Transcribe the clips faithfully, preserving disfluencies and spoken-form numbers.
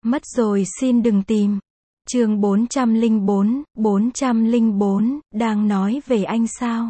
Mất rồi xin đừng tìm. Chương bốn trăm lẻ bốn, bốn trăm lẻ bốn, đang nói về anh sao?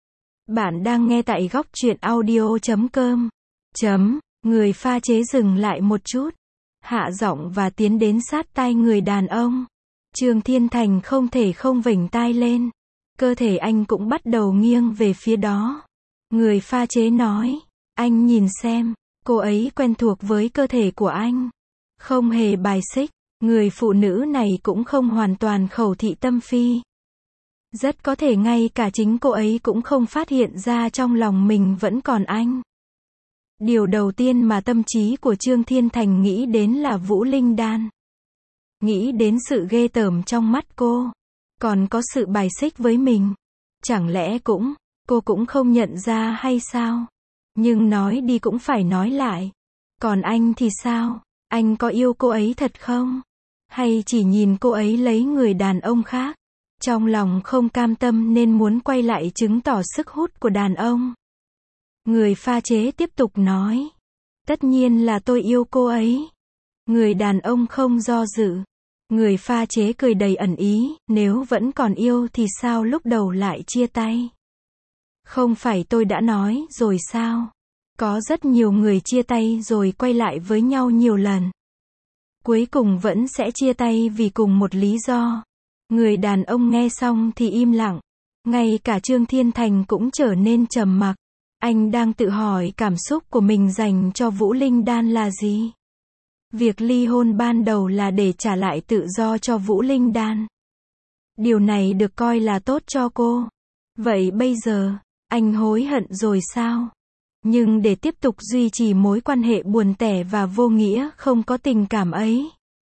Bạn đang nghe tại góc truyện audio chấm com. Chấm, người pha chế dừng lại một chút, hạ giọng và tiến đến sát tai người đàn ông. Trương Thiên Thành không thể không vểnh tai lên. Cơ thể anh cũng bắt đầu nghiêng về phía đó. Người pha chế nói, anh nhìn xem, cô ấy quen thuộc với cơ thể của anh. Không hề bài xích, người phụ nữ này cũng không hoàn toàn khẩu thị tâm phi. Rất có thể ngay cả chính cô ấy cũng không phát hiện ra trong lòng mình vẫn còn anh. Điều đầu tiên mà tâm trí của Trương Thiên Thành nghĩ đến là Vũ Linh Đan. Nghĩ đến sự ghê tởm trong mắt cô. Còn có sự bài xích với mình. Chẳng lẽ cũng, cô cũng không nhận ra hay sao? Nhưng nói đi cũng phải nói lại. Còn anh thì sao? Anh có yêu cô ấy thật không? Hay chỉ nhìn cô ấy lấy người đàn ông khác? Trong lòng không cam tâm nên muốn quay lại chứng tỏ sức hút của đàn ông. Người pha chế tiếp tục nói. Tất nhiên là tôi yêu cô ấy. Người đàn ông không do dự. Người pha chế cười đầy ẩn ý, nếu vẫn còn yêu thì sao lúc đầu lại chia tay? Không phải tôi đã nói rồi sao? Có rất nhiều người chia tay rồi quay lại với nhau nhiều lần. Cuối cùng vẫn sẽ chia tay vì cùng một lý do. Người đàn ông nghe xong thì im lặng. Ngay cả Trương Thiên Thành cũng trở nên trầm mặc. Anh đang tự hỏi cảm xúc của mình dành cho Vũ Linh Đan là gì? Việc ly hôn ban đầu là để trả lại tự do cho Vũ Linh Đan. Điều này được coi là tốt cho cô. Vậy bây giờ, anh hối hận rồi sao? Nhưng để tiếp tục duy trì mối quan hệ buồn tẻ và vô nghĩa không có tình cảm ấy.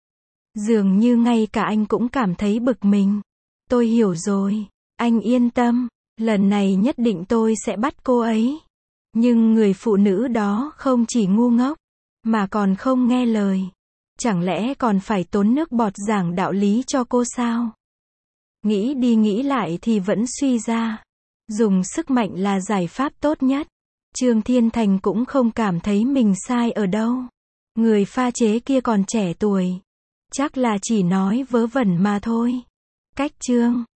Dường như ngay cả anh cũng cảm thấy bực mình. Tôi hiểu rồi. Anh yên tâm. Lần này nhất định tôi sẽ bắt cô ấy. Nhưng người phụ nữ đó không chỉ ngu ngốc, mà còn không nghe lời. Chẳng lẽ còn phải tốn nước bọt giảng đạo lý cho cô sao? Nghĩ đi nghĩ lại thì vẫn suy ra. Dùng sức mạnh là giải pháp tốt nhất. Trương Thiên Thành cũng không cảm thấy mình sai ở đâu. Người pha chế kia còn trẻ tuổi. Chắc là chỉ nói vớ vẩn mà thôi. Cách chương